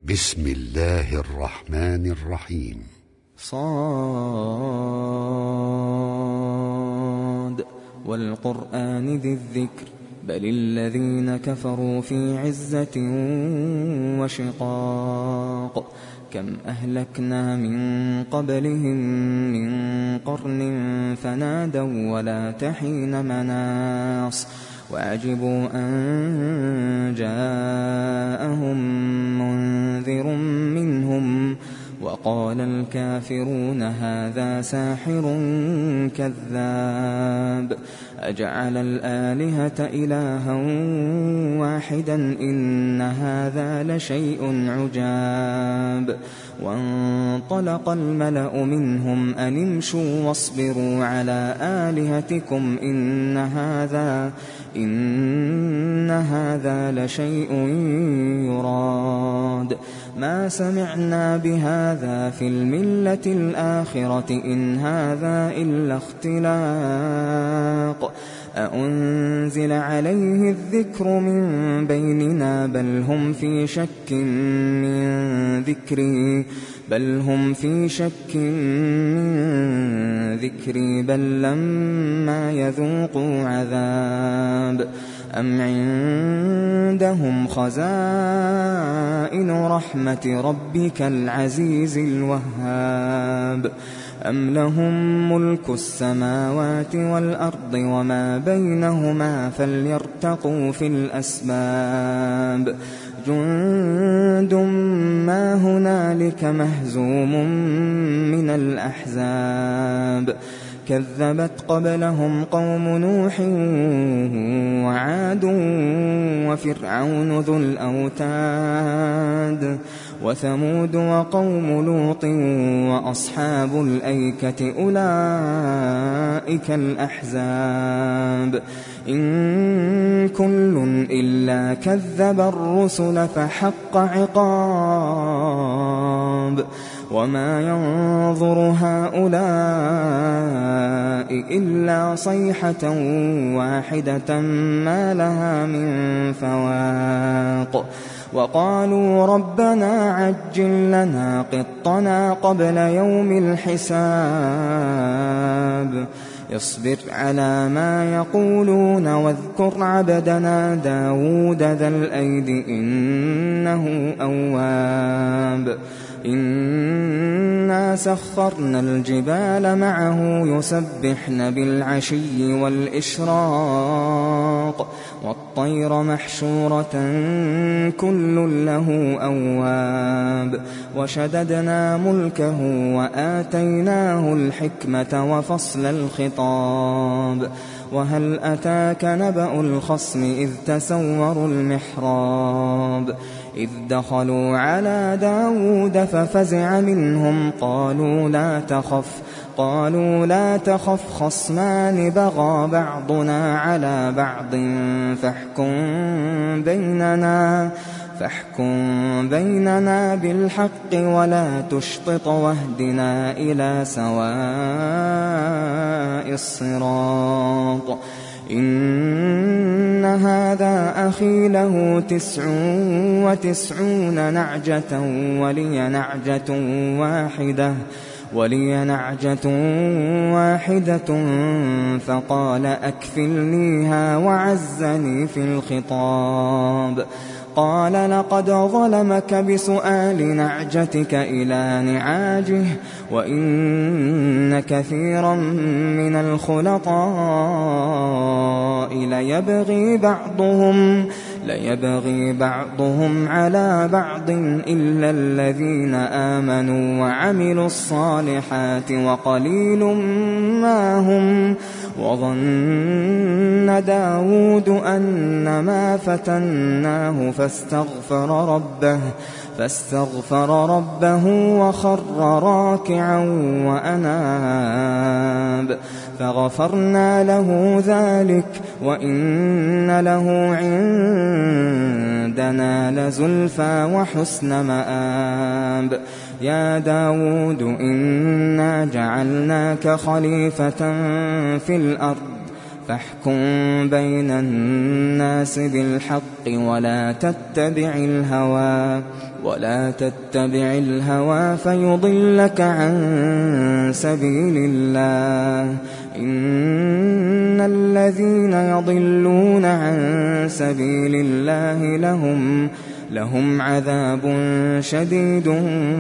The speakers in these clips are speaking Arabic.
بسم الله الرحمن الرحيم. صاد والقرآن ذي الذكر بل الذين كفروا في عزة وشقاق كم أهلكنا من قبلهم من قرن فنادوا ولا تحين مناص وعجبوا أن جاءهم منذر منهم وقال الكافرون هذا ساحر كذاب أجعل الآلهة إلها واحدا إن هذا لشيء عجاب وانطلق الملأ منهم أن امشوا واصبروا على آلهتكم إن هذا لشيء يراد ما سمعنا بهذا في الملة الآخرة إن هذا إلا اختلاق أأنزل عليه الذكر من بيننا بل هم في شك من ذكري بل لما يذوقوا عذاب أم عندهم خزائن رحمة ربك العزيز الوهاب أم لهم ملك السماوات والأرض وما بينهما فليرتقوا في الأسباب جند ما هنالك مهزوم من الأحزاب كذبت قبلهم قوم نوح وعاد وفرعون ذو الأوتاد وثمود وقوم لوط وأصحاب الأيكة أولئك الأحزاب إن كل إلا كذب الرسل فحق عقاب وما ينظر هؤلاء إلا صيحة واحدة ما لها من فواق وقالوا ربنا عجل لنا قطنا قبل يوم الحساب اصبر على ما يقولون واذكر عبدنا داود ذا الأيد إنه أواب إنا سخرنا الجبال معه يسبحن بالعشي والإشراق والطير محشورة كل له أواب وشددنا ملكه وآتيناه الحكمة وفصل الخطاب وهل أتاك نبأ الخصم إذ تسوروا المحراب إذ دخلوا على داود ففزع منهم قالوا لا تخف خصمان بغى بعضنا على بعض فاحكم بيننا بالحق ولا تشطط واهدنا إلى سواء الصراط إن هذا أخي له 99 نعجة ولي نعجة واحدة فقال أكفلنيها وعزني في الخطاب قال لقد ظلمك بسؤال نعجتك إلى نعاجه وإن كثيرا من الخلطاء ليبغي بعضهم على بعض إلا الذين آمنوا وعملوا الصالحات وقليل ما هم وظن داود أنما فتناه فاستغفر ربه وخر راكعا وأناب فغفرنا له ذلك وإن له عندنا لزلفى وحسن مآب يا داود إنا جعلناك خليفة في الأرض فاحكم بين الناس بالحق ولا تتبع الهوى فيضلك عن سبيل الله. إن الذين يضلون عن سبيل الله لهم عذاب شديد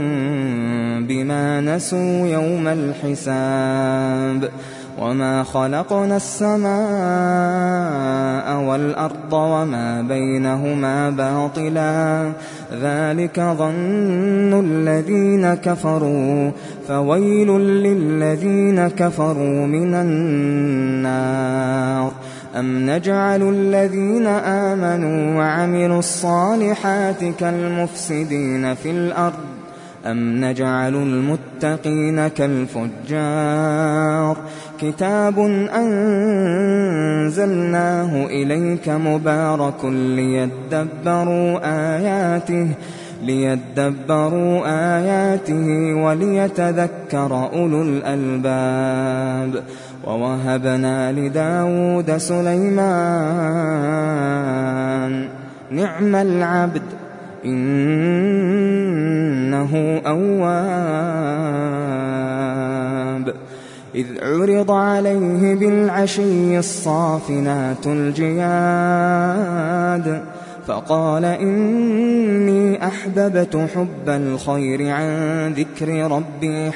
بما نسوا يوم الحساب. وما خلقنا السماء والأرض وما بينهما باطلا ذلك ظن الذين كفروا فويل للذين كفروا من النار. أم نجعل الذين آمنوا وعملوا الصالحات كالمفسدين في الأرض أم نجعل المتقين كالفجار. كتاب أنزلناه إليك مبارك ليدبروا آياته وليتذكر أولو الألباب. ووهبنا لداود سليمان نعم العبد إنه أواب. إذ عرض عليه بالعشي الصافنات الجياد فقال إني أحببت حب الخير عن ذكر ربي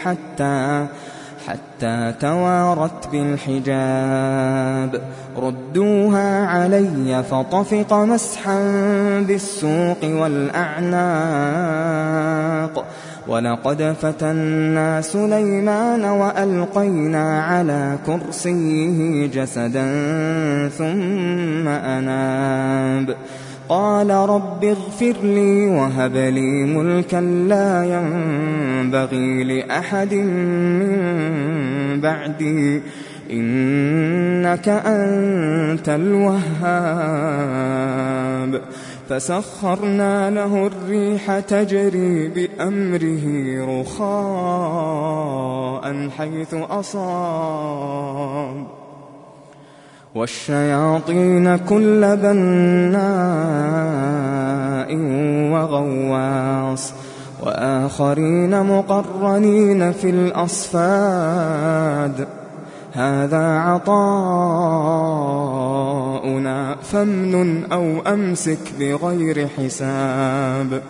حتى توارت بالحجاب. ردوها علي فطفق مسحا بالسوق والأعناق. ولقد فتنا سليمان وألقينا على كرسيه جسدا ثم أناب. قال رب اغفر لي وهب لي ملكا لا ينبغي لأحد من بعدي إنك أنت الوهاب. فسخرنا له الريح تجري بأمره رخاء حيث أصاب والشياطين كل بناء وغواص وآخرين مقرنين في الأصفاد. هذا عطاؤنا فامنن أو أمسك بغير حساب.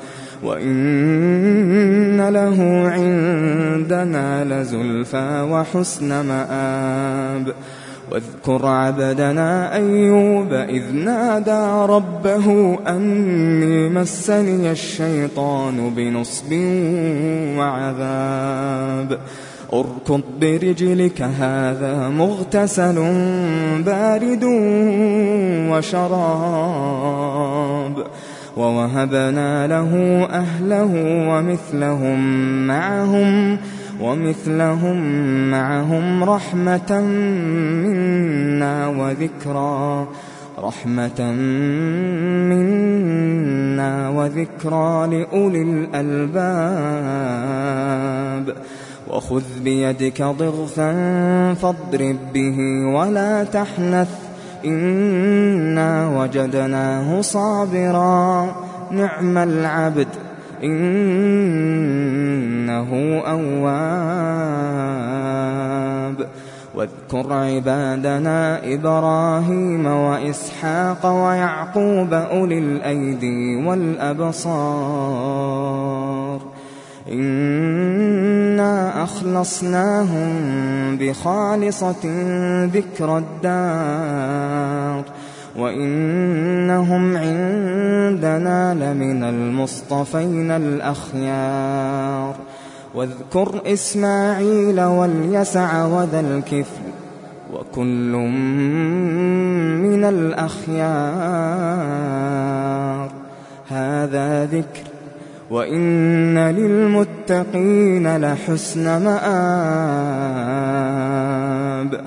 وإن له عندنا لزلفى وحسن مآب. واذكر عبدنا أيوب إذ نادى ربه أني مسني الشيطان بنصب وعذاب. اركض برجلك هذا مغتسل بارد وشراب. ووهبنا له أهله ومثلهم معهم رحمة منا وذكرى لأولي الألباب. وخذ بيدك ضغثا فاضرب به ولا تحنث إنا وجدناه صابرا نعم العبد إنه أواب. واذكر عبادنا إبراهيم وإسحاق ويعقوب أولي الأيدي والأبصار إنا أخلصناهم بخالصة ذكر الدار وإنهم عندنا لمن المصطفين الأخيار. واذكر إسماعيل واليسع وذا الكفل وكل من الأخيار. هذا ذكر وإن للمتقين لحسن مآب.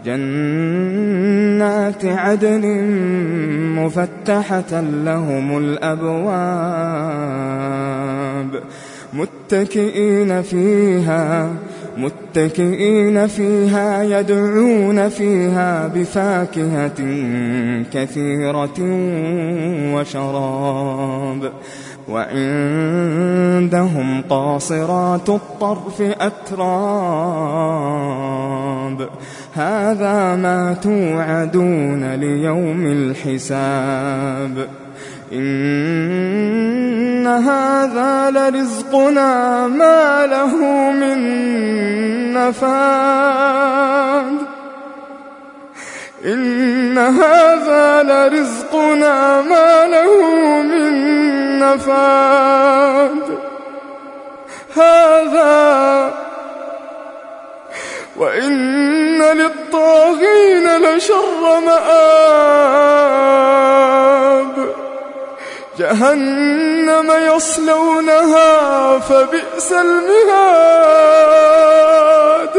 جنات عدن مفتحة لهم الأبواب متكئين متكئين فيها يدعون فيها بفاكهة كثيرة وشراب وعندهم قاصرات الطرف أتراب هذا ما توعدون ليوم الحساب إن هذا لرزقنا ما له من نفاد إن هذا لرزقنا ما له من نفاد هذا وإن للطاغين لشر مآب جهنم يصلونها فبئس المهاد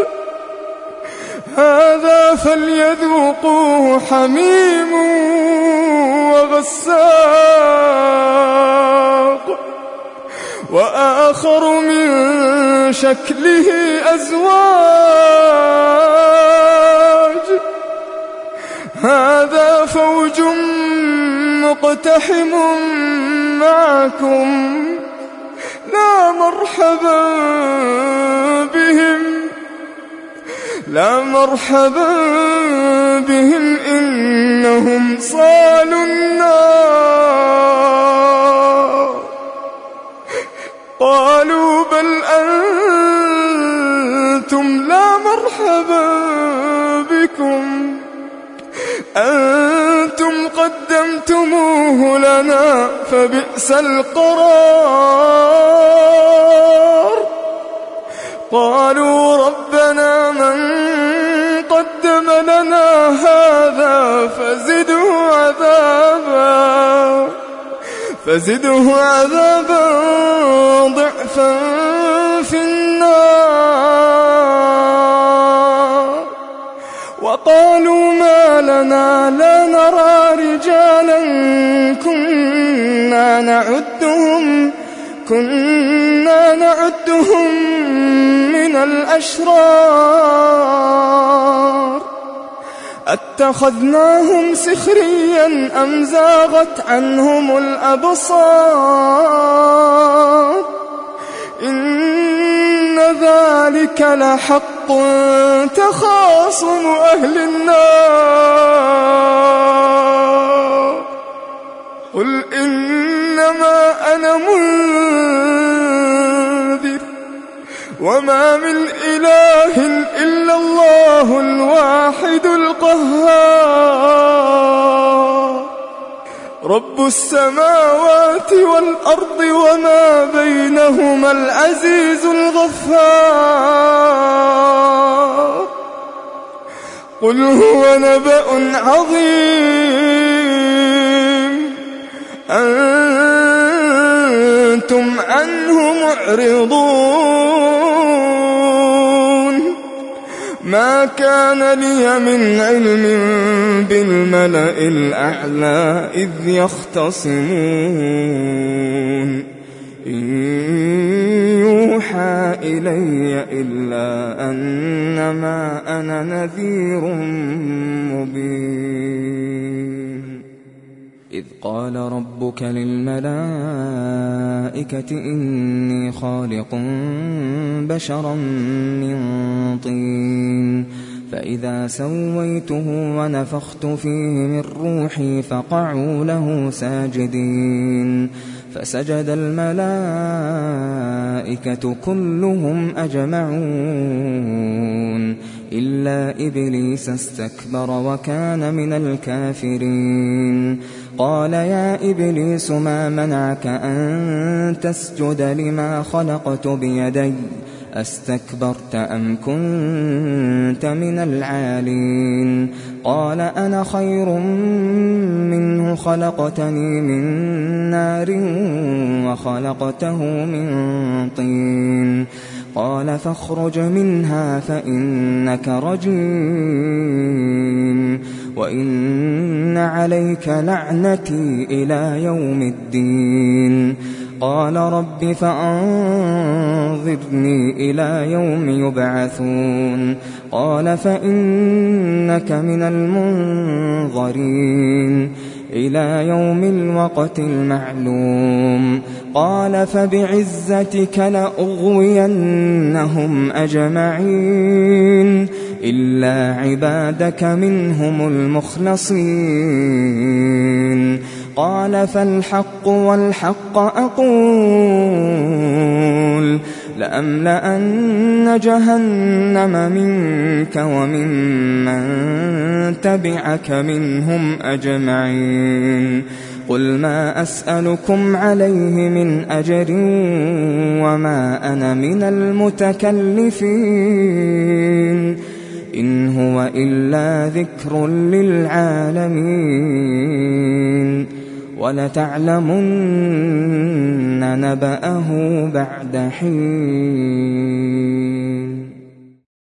هذا فليذوقوه حميم وغساق وآخر من شكله أزواج هذا فوج مقتحم معكم لا مرحبا بهم إنهم صالوا النار قالوا بل أنتم لا مرحبا بكم أنتم قدمتموه لنا فبئس القرار قالوا ربنا من قدم لنا هذا فزده عذابا ضعفا في النار وقالوا ما لنا لا نرى رجالا كنا نعدهم من الأشرار أتخذناهم سخريا أم زاغت عنهم الأبصار إن ذلك لحق تخاصم أهل النار قل إنما أنا منذر وما من إله إلا الله الواحد القهار رب السماوات والأرض وما بينهما العزيز الغفار قل هو نبأ عظيم أنتم عنه معرضون ما كان لي من علم بالملأ الأعلى إذ يختصمون إن يوحى إلي إلا أنما أنا نذير مبين إذ قال ربك للملائكة إني خالق بشرا من طين فإذا سويته ونفخت فيه من روحي فقعوا له ساجدين فسجد الملائكة كلهم أجمعون إلا إبليس استكبر وكان من الكافرين قال يا إبليس ما منعك أن تسجد لما خلقت بيدي أستكبرت أم كنت من العالين قال أنا خير منه خلقتني من نار وخلقته من طين قال فاخرج منها فإنك رجيم وإن عليك لعنتي إلى يوم الدين قال رب فأنظرني إلى يوم يبعثون قال فإنك من المنظرين إلى يوم الوقت المعلوم قال فبعزتك لأغوينهم أجمعين إلا عبادك منهم المخلصين قال فالحق والحق أقول لأملأن جهنم منك وممن تبعك منهم أجمعين قل ما أسألكم عليه من أجر وما أنا من المتكلفين إن هو إلا ذكر للعالمين ولتعلمن نبأه بعد حين.